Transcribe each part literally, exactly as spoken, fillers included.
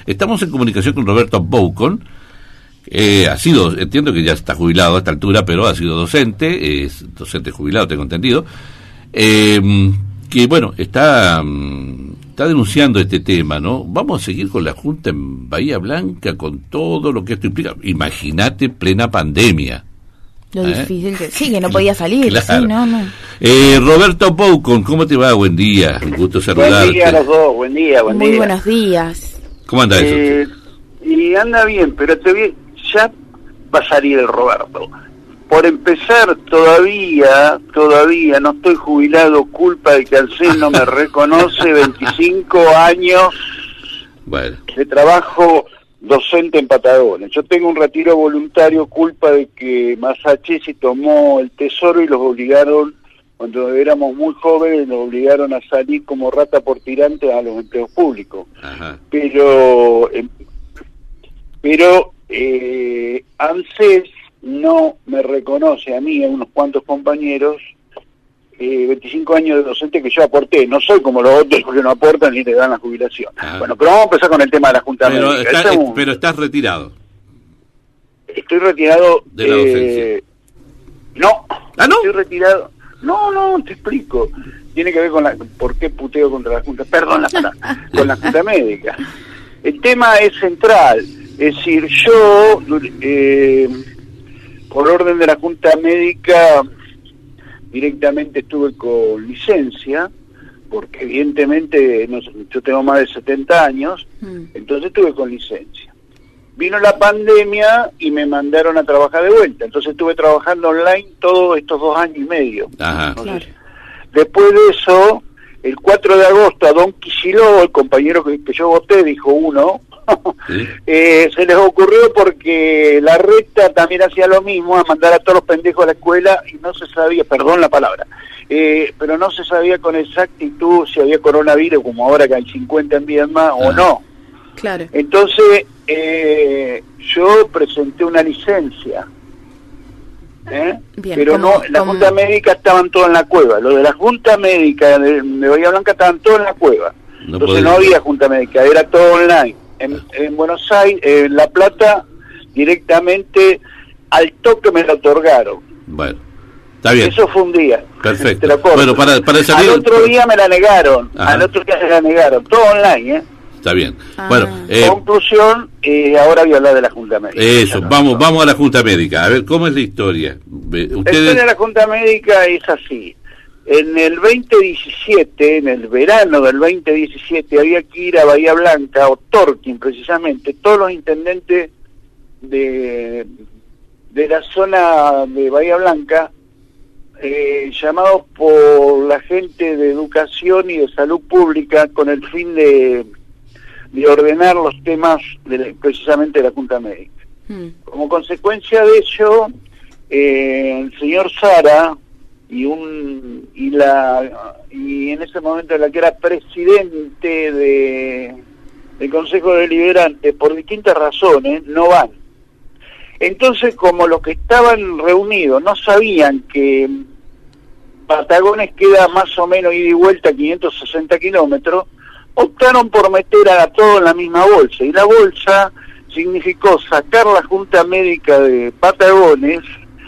Estamos en comunicación con Roberto Boucon. Eh, ha sido, entiendo que ya está jubilado a esta altura, pero ha sido docente, es docente jubilado, tengo entendido, eh, que bueno, está, está denunciando este tema, ¿no? Vamos a seguir con la Junta en Bahía Blanca con todo lo que esto implica. Imagínate plena pandemia. Lo ¿Eh? difícil que... Sí, que no podía salir, claro. sí, no, no. Eh, Roberto Boucon, ¿cómo te va? Buen día, un gusto saludarte. Buen día a los dos, buen día, buen Muy día. buenos días. ¿Cómo anda eh, eso? Y anda bien, pero te vi, ya va a salir el Roberto. Por empezar, todavía, todavía no estoy jubilado, culpa de que Alcén no me reconoce, veinticinco años Bueno. de trabajo docente en Patagones. Yo tengo un retiro voluntario, culpa de que Masachesi tomó el tesoro y los obligaron, cuando éramos muy jóvenes, nos obligaron a salir como rata por tirante a los empleos públicos. Ajá. Pero, eh, pero eh, ANSES no me reconoce a mí, a unos cuantos compañeros, eh, veinticinco años de docente que yo aporté. No soy como los otros que no aportan ni le dan la jubilación. Ah. Bueno, pero vamos a empezar con el tema de la Junta Pero, Médica. está, Ese es un- pero estás retirado. Estoy retirado De la eh, docencia. No, ¿Ah, no? estoy retirado. No, no, te explico. Tiene que ver con la... ¿Por qué puteo contra la Junta? Perdón, la palabra. Con la Junta Médica. El tema es central. Es decir, yo, eh, por orden de la Junta Médica, directamente estuve con licencia, porque evidentemente no sé, yo tengo más de setenta años, Mm. entonces estuve con licencia. Vino la pandemia y me mandaron a trabajar de vuelta, entonces estuve trabajando online todos estos dos años y medio. Ajá. Claro. Después de eso, el cuatro de agosto a Don Kicillof, el compañero que, que yo voté, dijo uno, ¿Sí? eh, se les ocurrió porque la recta también hacía lo mismo, a mandar a todos los pendejos a la escuela y no se sabía, perdón la palabra, eh, pero no se sabía con exactitud si había coronavirus, como ahora que hay cincuenta en Vietnam, o Ah. no. Claro. Entonces, eh, yo presenté una licencia, ¿eh? Bien, pero ¿cómo- no, la cómo? Junta Médica estaban todos en la cueva, lo de la Junta Médica de, de Bahía Blanca estaban todos en la cueva, No entonces podés- no había Junta Médica, era todo online. En, en Buenos Aires, en La Plata, directamente al toque me lo otorgaron. Bueno, está bien. Eso fue un día. Perfecto. Te lo corto. Bueno, para- para salir- Al otro día me la negaron, Ajá. al otro día me la negaron, todo online, ¿eh? Está bien. Ah. Bueno, eh, Conclusión, eh, ahora voy a hablar de la Junta Médica. eso, No, vamos no. vamos a la Junta Médica. A ver, ¿cómo es la historia? Ve- La historia Ustedes... de la Junta Médica es así. En el veinte diecisiete, en el verano del veinte diecisiete, había que ir a Bahía Blanca, o Torquín precisamente, todos los intendentes de, de la zona de Bahía Blanca, eh, llamados por la gente de educación y de salud pública con el fin de, de ordenar los temas de la- precisamente de la Junta Médica. Mm. Como consecuencia de ello, eh, el señor Sara y un y la y en ese momento la que era presidente de del Consejo Deliberante, por distintas razones no van. Entonces, como los que estaban reunidos no sabían que Patagones queda más o menos ida y vuelta quinientos sesenta kilómetros, optaron por meter a todo en la misma bolsa, y la bolsa significó sacar la Junta Médica de Patagones,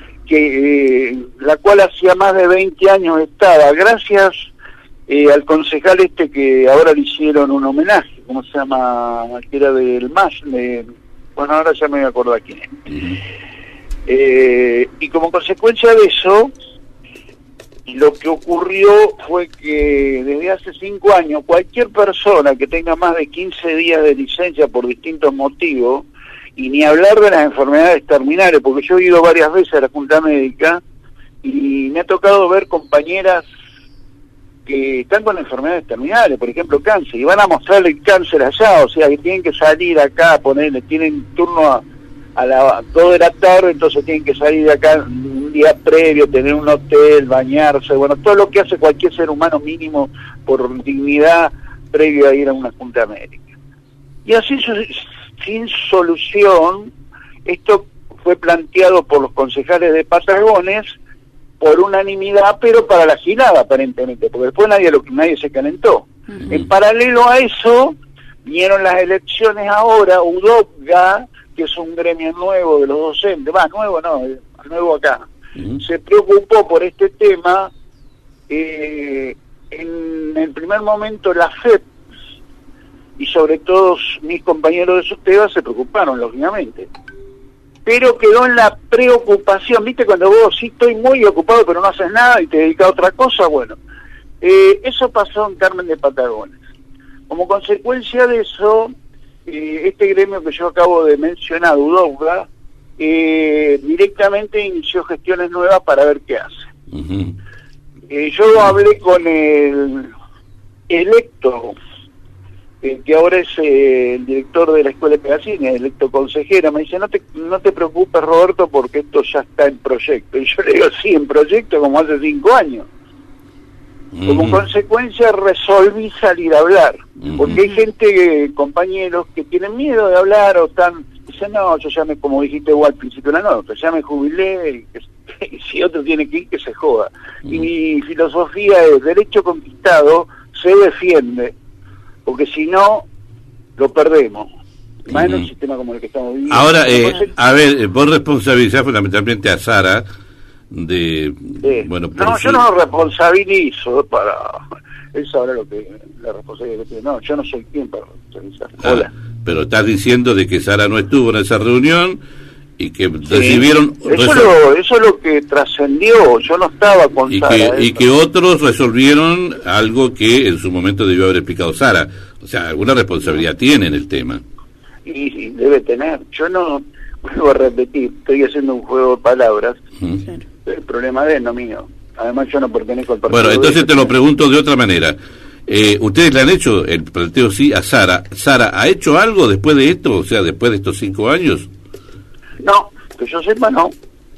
que eh, la cual hacía más de veinte años estaba, gracias eh, al concejal este que ahora le hicieron un homenaje, ¿cómo se llama? Que era del M A S, de, bueno, ahora ya me voy a acordar quién es. Ujú. Eh, y como consecuencia de eso, lo que ocurrió fue que desde hace cinco años cualquier persona que tenga más de quince días de licencia por distintos motivos, y ni hablar de las enfermedades terminales, porque yo he ido varias veces a la Junta Médica y me ha tocado ver compañeras que están con enfermedades terminales, por ejemplo cáncer, y van a mostrarle el cáncer allá, o sea que tienen que salir acá, ponerle, tienen turno a, a las dos de la tarde, entonces tienen que salir de acá un día previo, tener un hotel, bañarse, bueno, todo lo que hace cualquier ser humano mínimo por dignidad previo a ir a una Junta Médica. Y así su- sin solución, esto fue planteado por los concejales de Patagones por unanimidad, pero para la gilada aparentemente, porque después nadie lo nadie se calentó. Ujú. En paralelo a eso, Vinieron las elecciones ahora, UDOPGA, que es un gremio nuevo de los docentes, va, nuevo no, nuevo acá, uh-huh. se preocupó por este tema. Eh, en el primer momento la F E P y sobre todo mis compañeros de SUTEBA se preocuparon, lógicamente. Pero quedó en la preocupación, ¿viste? Cuando vos sí estoy muy ocupado pero no haces nada y te dedicas a otra cosa, bueno. Eh, eso pasó en Carmen de Patagones. Como consecuencia de eso, eh, este gremio que yo acabo de mencionar, UDOPGA, eh, directamente inició gestiones nuevas para ver qué hace. Uh-huh. Eh, yo hablé con el electo, eh, que ahora es eh, el director de la Escuela de Pegasini, electo consejero, me dice, no te, no te preocupes, Roberto, porque esto ya está en proyecto. Y yo le digo, sí, en proyecto como hace cinco años. Como uh-huh. consecuencia resolví salir a hablar, uh-huh. porque hay gente, eh, compañeros, que tienen miedo de hablar o están, dicen, no, yo ya me, como dijiste vos al principio de la nota, ya me jubilé, y, que, y si otro tiene que ir, que se joda. Uh-huh. Y mi filosofía es, derecho conquistado se defiende, porque si no, lo perdemos. Más uh-huh. en un sistema como el que estamos viviendo. Ahora, eh, Entonces, a ver, vos responsabilizás fundamentalmente a Sara, de sí. bueno no su... yo no responsabilizo para eso ahora lo que la responsabilidad que tiene. No, yo no soy quien para responsabilizar. Ah, Hola. Pero estás diciendo de que Sara no estuvo en esa reunión y que sí. recibieron eso resol... lo, eso es lo que trascendió. Yo no estaba con y Sara que, ¿eh? y que otros resolvieron algo que en su momento debió haber explicado Sara. O sea, alguna responsabilidad tiene en el tema. Y, y debe tener. Yo no vuelvo a repetir, estoy haciendo un juego de palabras. ¿Mm? Claro. El problema de él, no mío. Además yo no pertenezco al partido. Bueno, entonces te lo pregunto de otra manera. Eh, ¿Ustedes le han hecho el planteo sí a Sara? ¿Sara ha hecho algo después de esto? O sea, después de estos cinco años. No, que yo sepa no.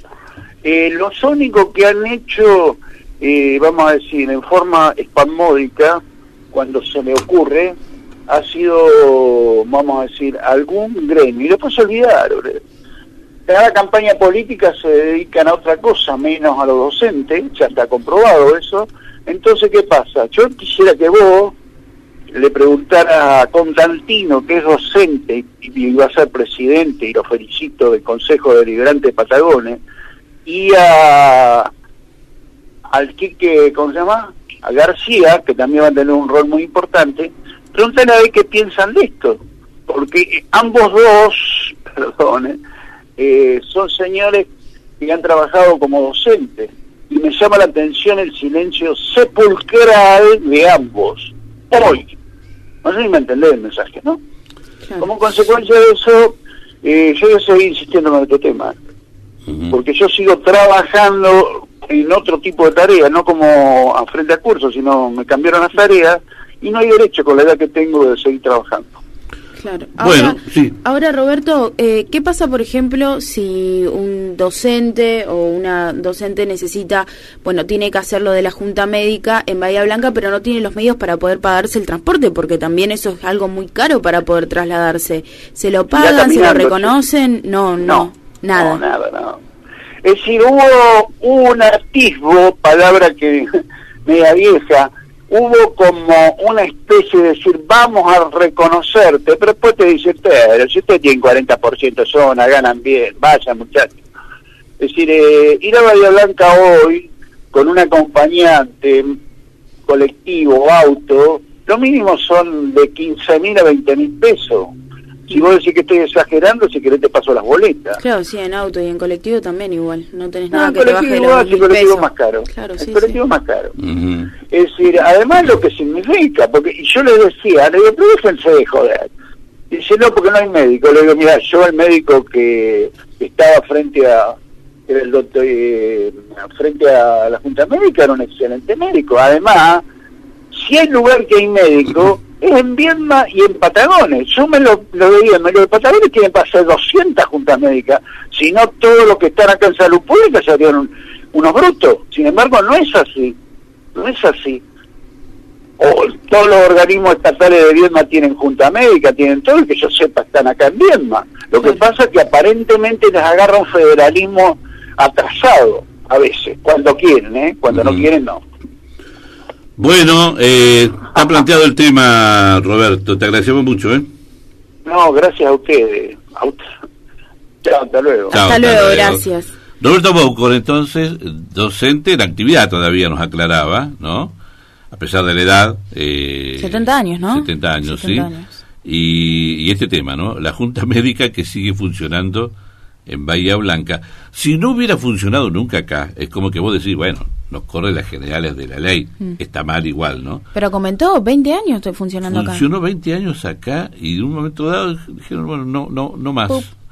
Eh, los únicos que han hecho, eh, vamos a decir, en forma espasmódica, cuando se me ocurre, ha sido, vamos a decir, algún gremio. Y después se olvidaron. Cada campaña política se dedican a otra cosa, menos a los docentes, ya está comprobado eso. Entonces, ¿qué pasa? Yo quisiera que vos le preguntara a Constantino, que es docente y iba a ser presidente, y lo felicito, del Consejo Deliberante de Patagones, y a al Quique, ¿cómo se llama? A García, que también va a tener un rol muy importante, pregúntale a ver qué piensan de esto, porque ambos dos, perdón, eh, son señores que han trabajado como docentes, y me llama la atención el silencio sepulcral de ambos, hoy. No sé si me entendés el mensaje, ¿no? Claro. Como consecuencia de eso, eh, yo voy a seguir insistiendo con este tema, uh-huh. porque yo sigo trabajando en otro tipo de tareas, no como a frente a curso, sino me cambiaron las tareas, y no hay derecho con la edad que tengo de seguir trabajando. Claro. Ahora, bueno, sí. Ahora, Roberto, eh, ¿qué pasa, por ejemplo, si un docente o una docente necesita, bueno, tiene que hacerlo de la Junta Médica en Bahía Blanca, pero no tiene los medios para poder pagarse el transporte, porque también eso es algo muy caro para poder trasladarse? ¿Se lo pagan, se lo reconocen? No, no, no nada. No, nada, no. Es decir, hubo un atisbo, palabra que media vieja, hubo como una especie de decir, vamos a reconocerte, pero después te dice, pero si usted tiene cuarenta por ciento de zona, ganan bien, vaya muchachos. Es decir, eh, ir a Bahía Blanca hoy, con un acompañante, colectivo, auto, lo mínimo son de quince mil a veinte mil pesos. Si vos decís que estoy exagerando, si querés te paso las boletas. Claro, sí, en auto y en colectivo también igual. No tenés no, nada que te baje de los igual, mil el colectivo pesos. más caro. Claro, el sí, colectivo sí. más caro. Uh-huh. Es decir, además lo que significa, porque y yo le decía, le digo, pero déjense de joder. Dice, no, porque no hay médico. Le digo, mira, yo el médico que estaba frente a, era el doctor, eh, frente a la Junta Médica, era un excelente médico. Además, si hay lugar que hay médico, es en Viedma y en Patagones. Yo me lo, lo veía, me lo de Patagones tienen para hacer doscientas juntas médicas, si no todos los que están acá en salud pública serían un, unos brutos. Sin embargo, no es así, no es así. O todos los organismos estatales de Viedma tienen junta médica, tienen todo, y que yo sepa están acá en Viedma. Lo que pasa es que aparentemente les agarra un federalismo atrasado, a veces, cuando quieren, ¿eh? Cuando uh-huh. no quieren, no. Bueno, eh, está planteado el tema, Roberto, te agradecemos mucho, ¿eh? No, gracias a ustedes. A usted. Chao, hasta luego. Chao, hasta, hasta luego, luego, gracias. Roberto Boucon, entonces, docente en actividad todavía nos aclaraba, ¿no? A pesar de la edad. Eh, setenta años, ¿no? setenta años, setenta sí. años. Y, y este tema, ¿no? La Junta Médica que sigue funcionando en Bahía Blanca. Si no hubiera funcionado nunca acá, es como que vos decís, bueno, nos corre las generales de la ley, mm. está mal igual, ¿no? Pero comentó, veinte años estoy funcionando Funcionó acá. veinte años acá y de un momento dado dijeron, bueno, no, no, no más. Pup.